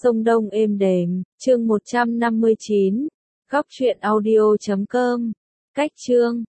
sông Đông êm đềm, chương 159, góc truyện audio.com, cách chương.